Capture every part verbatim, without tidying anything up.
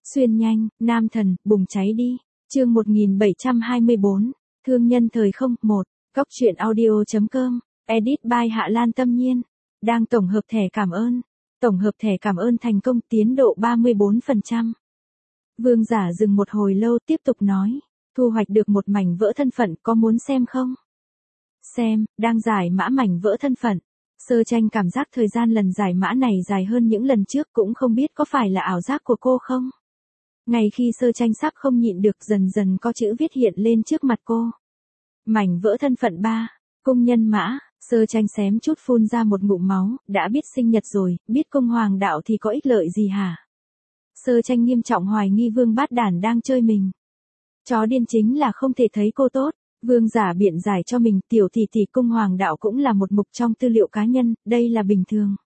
Xuyên nhanh, nam thần, bùng cháy đi. Chương một nghìn bảy trăm hai mươi bốn, Thương nhân thời không, một, Góc truyện audio.com, edit by Hạ Lan Tâm Nhiên. Đang tổng hợp thẻ cảm ơn. Tổng hợp thẻ cảm ơn thành công, tiến độ ba mươi bốn phần trăm. Vương Giả dừng một hồi lâu tiếp tục nói, thu hoạch được một mảnh vỡ thân phận, có muốn xem không? Xem, đang giải mã mảnh vỡ thân phận. Sơ Tranh cảm giác thời gian lần giải mã này dài hơn những lần trước, cũng không biết có phải là ảo giác của cô không? Ngay khi Sơ Tranh sắp không nhịn được, dần dần có chữ viết hiện lên trước mặt cô. Mảnh vỡ thân phận ba, cung nhân mã. Sơ Tranh xém chút phun ra một ngụm máu, đã biết sinh nhật rồi, biết cung hoàng đạo thì có ích lợi gì hả? Sơ Tranh nghiêm trọng hoài nghi Vương Bát Đản đang chơi mình. Chó điên chính là không thể thấy cô tốt. Vương Giả biện giải cho mình, tiểu tỷ tỷ cung hoàng đạo cũng là một mục trong tư liệu cá nhân, đây là bình thường.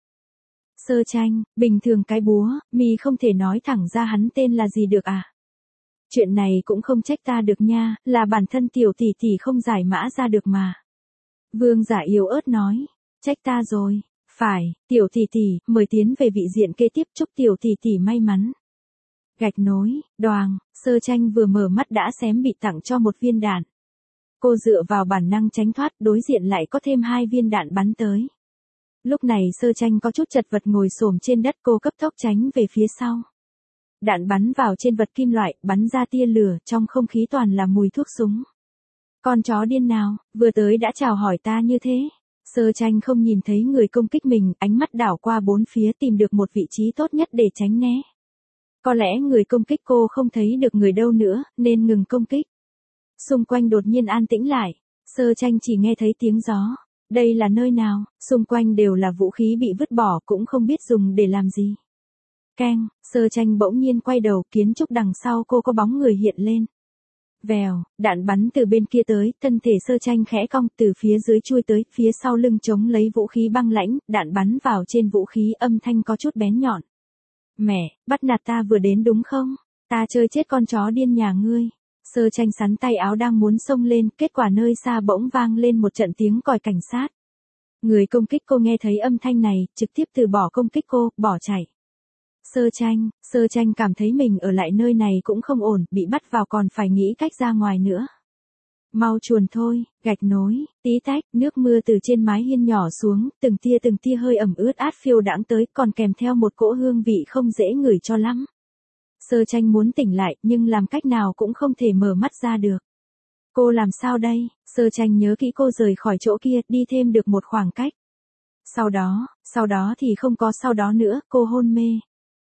Sơ Tranh, bình thường cái búa, mi không thể nói thẳng ra hắn tên là gì được à? Chuyện này cũng không trách ta được nha, là bản thân tiểu tỷ tỷ không giải mã ra được mà. Vương Giả yếu ớt nói, trách ta rồi, phải, tiểu tỷ tỷ, mời tiến về vị diện kế tiếp, chúc tiểu tỷ tỷ may mắn. Gạch nối, đoàng, Sơ Tranh vừa mở mắt đã xém bị tặng cho một viên đạn. Cô dựa vào bản năng tránh thoát, đối diện lại có thêm hai viên đạn bắn tới. Lúc này Sơ Tranh có chút chật vật ngồi xổm trên đất, cô cấp tốc tránh về phía sau. Đạn bắn vào trên vật kim loại, bắn ra tia lửa, trong không khí toàn là mùi thuốc súng. Con chó điên nào, vừa tới đã chào hỏi ta như thế. Sơ Tranh không nhìn thấy người công kích mình, ánh mắt đảo qua bốn phía tìm được một vị trí tốt nhất để tránh né. Có lẽ người công kích cô không thấy được người đâu nữa, nên ngừng công kích. Xung quanh đột nhiên an tĩnh lại, Sơ Tranh chỉ nghe thấy tiếng gió. Đây là nơi nào? Xung quanh đều là vũ khí bị vứt bỏ, cũng không biết dùng để làm gì. Keng, Sơ Tranh bỗng nhiên quay đầu, kiến trúc đằng sau cô có bóng người hiện lên. Vèo, đạn bắn từ bên kia tới, thân thể Sơ Tranh khẽ cong, từ phía dưới chui tới, phía sau lưng chống lấy vũ khí băng lãnh, đạn bắn vào trên vũ khí, âm thanh có chút bén nhọn. Mẹ, bắt nạt ta vừa đến đúng không? Ta chơi chết con chó điên nhà ngươi. Sơ Tranh sắn tay áo đang muốn xông lên, kết quả nơi xa bỗng vang lên một trận tiếng còi cảnh sát. Người công kích cô nghe thấy âm thanh này, trực tiếp từ bỏ công kích cô, bỏ chạy. Sơ Tranh, Sơ Tranh cảm thấy mình ở lại nơi này cũng không ổn, bị bắt vào còn phải nghĩ cách ra ngoài nữa. Mau chuồn thôi, gạch nối, tí tách, nước mưa từ trên mái hiên nhỏ xuống, từng tia từng tia hơi ẩm ướt át phiêu đãng tới, còn kèm theo một cỗ hương vị không dễ ngửi cho lắm. Sơ Tranh muốn tỉnh lại, nhưng làm cách nào cũng không thể mở mắt ra được. Cô làm sao đây? Sơ Tranh nhớ kỹ cô rời khỏi chỗ kia, đi thêm được một khoảng cách. Sau đó, sau đó thì không có sau đó nữa, cô hôn mê.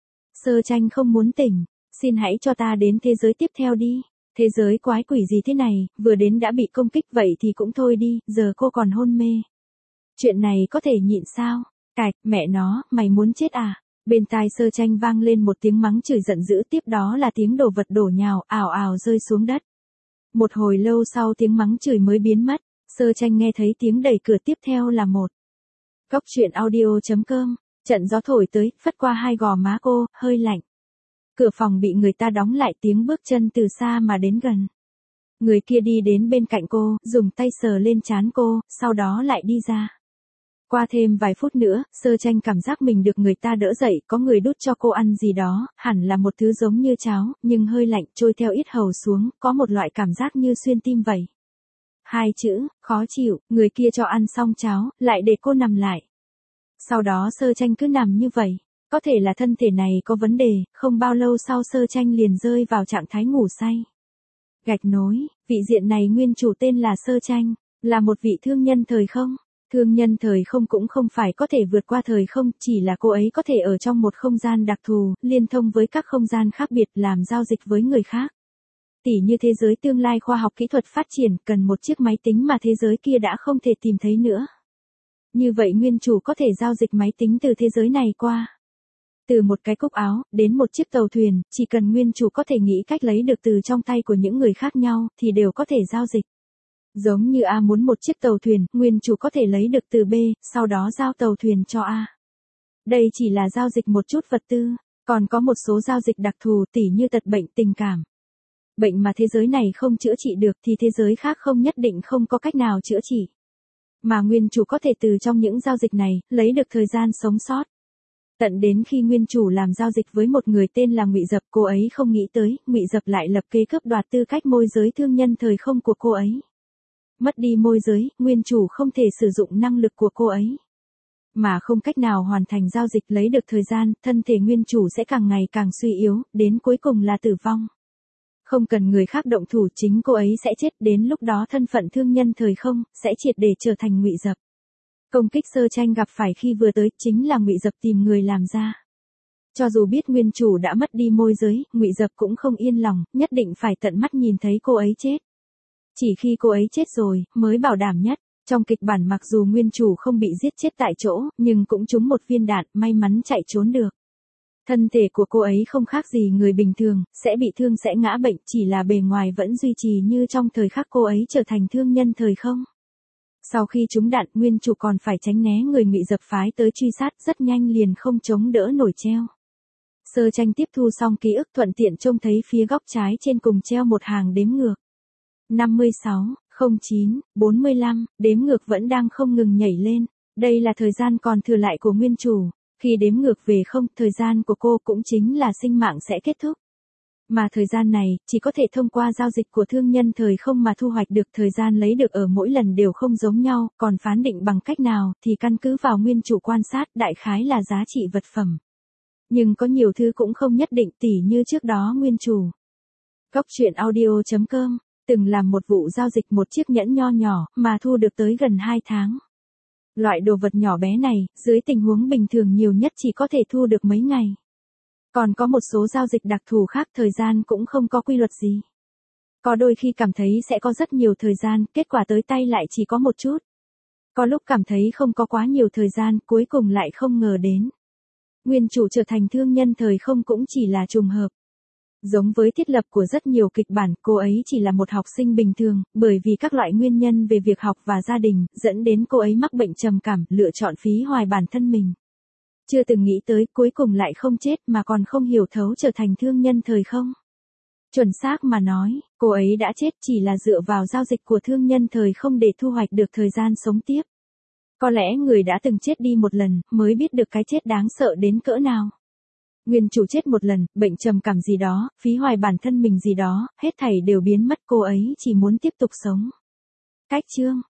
Sơ Tranh không muốn tỉnh, xin hãy cho ta đến thế giới tiếp theo đi. Thế giới quái quỷ gì thế này, vừa đến đã bị công kích vậy thì cũng thôi đi, giờ cô còn hôn mê. Chuyện này có thể nhịn sao? Cạch, mẹ nó, mày muốn chết à? Bên tai Sơ Tranh vang lên một tiếng mắng chửi giận dữ, tiếp đó là tiếng đồ vật đổ nhào, ào ào rơi xuống đất. Một hồi lâu sau tiếng mắng chửi mới biến mất, Sơ Tranh nghe thấy tiếng đẩy cửa, tiếp theo là một. Góc truyện audio.com, trận gió thổi tới, phất qua hai gò má cô, hơi lạnh. Cửa phòng bị người ta đóng lại, tiếng bước chân từ xa mà đến gần. Người kia đi đến bên cạnh cô, dùng tay sờ lên trán cô, sau đó lại đi ra. Qua thêm vài phút nữa, Sơ Tranh cảm giác mình được người ta đỡ dậy, có người đút cho cô ăn gì đó, hẳn là một thứ giống như cháo, nhưng hơi lạnh, trôi theo yết hầu xuống, có một loại cảm giác như xuyên tim vậy. Hai chữ, khó chịu, người kia cho ăn xong cháo, lại để cô nằm lại. Sau đó Sơ Tranh cứ nằm như vậy, có thể là thân thể này có vấn đề, không bao lâu sau Sơ Tranh liền rơi vào trạng thái ngủ say. Gạch nối, vị diện này nguyên chủ tên là Sơ Tranh, là một vị thương nhân thời không. Thương nhân thời không cũng không phải có thể vượt qua thời không, chỉ là cô ấy có thể ở trong một không gian đặc thù, liên thông với các không gian khác biệt, làm giao dịch với người khác. Tỉ như thế giới tương lai khoa học kỹ thuật phát triển, cần một chiếc máy tính mà thế giới kia đã không thể tìm thấy nữa. Như vậy nguyên chủ có thể giao dịch máy tính từ thế giới này qua. Từ một cái cúc áo, đến một chiếc tàu thuyền, chỉ cần nguyên chủ có thể nghĩ cách lấy được từ trong tay của những người khác nhau, thì đều có thể giao dịch. Giống như A muốn một chiếc tàu thuyền, nguyên chủ có thể lấy được từ B, sau đó giao tàu thuyền cho A. Đây chỉ là giao dịch một chút vật tư, còn có một số giao dịch đặc thù, tỉ như tật bệnh, tình cảm. Bệnh mà thế giới này không chữa trị được thì thế giới khác không nhất định không có cách nào chữa trị. Mà nguyên chủ có thể từ trong những giao dịch này, lấy được thời gian sống sót. Tận đến khi nguyên chủ làm giao dịch với một người tên là Ngụy Dập, cô ấy không nghĩ tới, Ngụy Dập lại lập kế cướp đoạt tư cách môi giới thương nhân thời không của cô ấy. Mất đi môi giới, nguyên chủ không thể sử dụng năng lực của cô ấy, mà không cách nào hoàn thành giao dịch lấy được thời gian, thân thể nguyên chủ sẽ càng ngày càng suy yếu, đến cuối cùng là tử vong. Không cần người khác động thủ, chính cô ấy sẽ chết, đến lúc đó thân phận thương nhân thời không sẽ triệt để trở thành Ngụy Dập. Công kích Sơ Tranh gặp phải khi vừa tới chính là Ngụy Dập tìm người làm ra. Cho dù biết nguyên chủ đã mất đi môi giới, Ngụy Dập cũng không yên lòng, nhất định phải tận mắt nhìn thấy cô ấy chết. Chỉ khi cô ấy chết rồi, mới bảo đảm nhất. Trong kịch bản mặc dù nguyên chủ không bị giết chết tại chỗ, nhưng cũng trúng một viên đạn, may mắn chạy trốn được. Thân thể của cô ấy không khác gì người bình thường, sẽ bị thương sẽ ngã bệnh, chỉ là bề ngoài vẫn duy trì như trong thời khắc cô ấy trở thành thương nhân thời không. Sau khi trúng đạn, nguyên chủ còn phải tránh né người Ngụy Dập phái tới truy sát, rất nhanh liền không chống đỡ nổi treo. Sơ Tranh tiếp thu xong ký ức, thuận tiện trông thấy phía góc trái trên cùng treo một hàng đếm ngược. năm mươi sáu, không chín, bốn mươi lăm, đếm ngược vẫn đang không ngừng nhảy lên. Đây là thời gian còn thừa lại của nguyên chủ. Khi đếm ngược về không, thời gian của cô cũng chính là sinh mạng sẽ kết thúc. Mà thời gian này, chỉ có thể thông qua giao dịch của thương nhân thời không mà thu hoạch được. Thời gian lấy được ở mỗi lần đều không giống nhau, còn phán định bằng cách nào thì căn cứ vào nguyên chủ quan sát, đại khái là giá trị vật phẩm. Nhưng có nhiều thứ cũng không nhất định, tỉ như trước đó nguyên chủ. Góc truyện audio chấm com từng làm một vụ giao dịch một chiếc nhẫn nho nhỏ mà thu được tới gần hai tháng. Loại đồ vật nhỏ bé này, dưới tình huống bình thường nhiều nhất chỉ có thể thu được mấy ngày. Còn có một số giao dịch đặc thù khác, thời gian cũng không có quy luật gì. Có đôi khi cảm thấy sẽ có rất nhiều thời gian, kết quả tới tay lại chỉ có một chút. Có lúc cảm thấy không có quá nhiều thời gian, cuối cùng lại không ngờ đến. Nguyên chủ trở thành thương nhân thời không cũng chỉ là trùng hợp. Giống với thiết lập của rất nhiều kịch bản, cô ấy chỉ là một học sinh bình thường, bởi vì các loại nguyên nhân về việc học và gia đình, dẫn đến cô ấy mắc bệnh trầm cảm, lựa chọn phí hoài bản thân mình. Chưa từng nghĩ tới, cuối cùng lại không chết mà còn không hiểu thấu trở thành thương nhân thời không. Chuẩn xác mà nói, cô ấy đã chết chỉ là dựa vào giao dịch của thương nhân thời không để thu hoạch được thời gian sống tiếp. Có lẽ người đã từng chết đi một lần, mới biết được cái chết đáng sợ đến cỡ nào. Nguyên chủ chết một lần, bệnh trầm cảm gì đó, phí hoài bản thân mình gì đó, hết thảy đều biến mất, cô ấy chỉ muốn tiếp tục sống. Cách chương